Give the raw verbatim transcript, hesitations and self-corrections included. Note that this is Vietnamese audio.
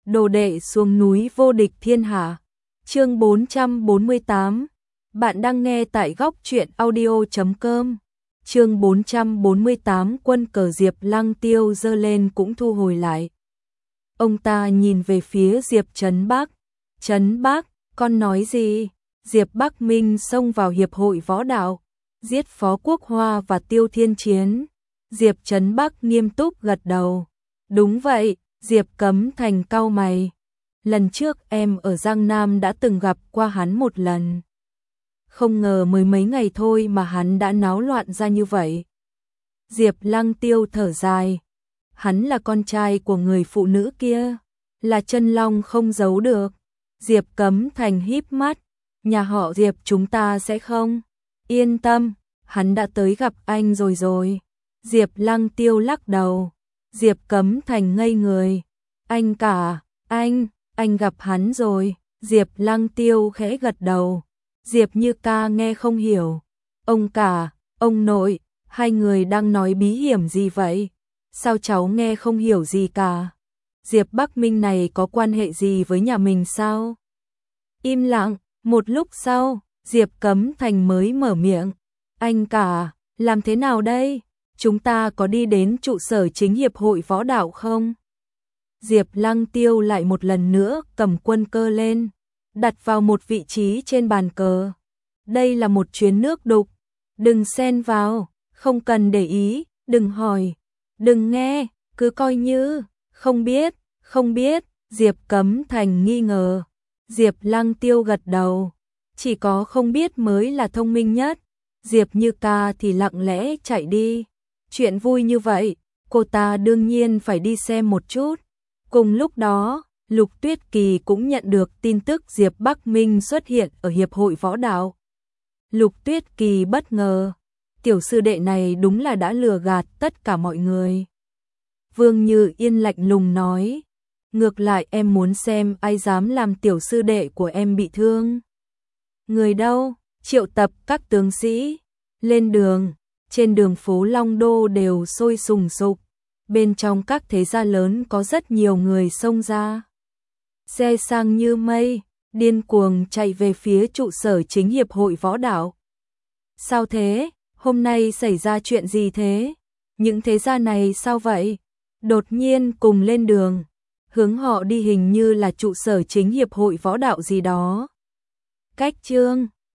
Đồ đệ xuống núi vô địch thiên hạ. Chương bốn trăm bốn mươi tám. Bạn đang nghe tại góc truyện audio chấm com. Chương bốn trăm bốn mươi tám. Quân cờ Diệp Lăng Tiêu giơ lên cũng thu hồi lại. Ông ta nhìn về phía Diệp Trấn Bắc. Trấn Bắc, con nói gì? Diệp Bắc Minh xông vào hiệp hội võ đạo, giết Phó Quốc Hoa và Tiêu Thiên Chiến. Diệp Trấn Bắc nghiêm túc gật đầu. Đúng vậy. Diệp Cấm Thành cau mày. Lần trước em ở Giang Nam đã từng gặp qua hắn một lần. Không ngờ mới mấy ngày thôi mà hắn đã náo loạn ra như vậy. Diệp Lăng Tiêu thở dài. Hắn là con trai của người phụ nữ kia, là chân long không giấu được. Diệp Cấm Thành híp mắt. Nhà họ Diệp chúng ta sẽ không. Yên tâm, hắn đã tới gặp anh rồi rồi. Diệp Lăng Tiêu lắc đầu. Diệp Cấm Thành ngây người. Anh cả, anh, anh gặp hắn rồi. Diệp Lăng Tiêu khẽ gật đầu. Diệp Như Ca nghe không hiểu. Ông cả, ông nội, hai người đang nói bí hiểm gì vậy? Sao cháu nghe không hiểu gì cả? Diệp Bắc Minh này có quan hệ gì với nhà mình sao? Im lặng, một lúc sau, Diệp Cấm Thành mới mở miệng. Anh cả, làm thế nào đây? Chúng ta có đi đến trụ sở chính hiệp hội võ đạo không? Diệp Lăng Tiêu lại một lần nữa cầm quân cơ lên, đặt vào một vị trí trên bàn cờ. Đây là một chuyến nước đục, đừng xen vào, không cần để ý, đừng hỏi, đừng nghe, cứ coi như không biết, không biết. Diệp Cấm Thành nghi ngờ. Diệp Lăng Tiêu gật đầu. Chỉ có không biết mới là thông minh nhất. Diệp Như Ca thì lặng lẽ chạy đi. Chuyện vui như vậy, cô ta đương nhiên phải đi xem một chút. Cùng lúc đó, Lục Tuyết Kỳ cũng nhận được tin tức Diệp Bắc Minh xuất hiện ở hiệp hội võ đạo. Lục Tuyết Kỳ bất ngờ, tiểu sư đệ này đúng là đã lừa gạt tất cả mọi người. Vương Như Yên lạnh lùng nói, ngược lại em muốn xem ai dám làm tiểu sư đệ của em bị thương. Người đâu? Triệu tập các tướng sĩ lên đường. Trên đường phố Long Đô đều sôi sùng sục. Bên trong các thế gia lớn có rất nhiều người xông ra. Xe sang như mây, điên cuồng chạy về phía trụ sở chính hiệp hội võ đạo. Sao thế? Hôm nay xảy ra chuyện gì thế? Những thế gia này sao vậy? Đột nhiên cùng lên đường. Hướng họ đi hình như là trụ sở chính hiệp hội võ đạo gì đó. Cách chương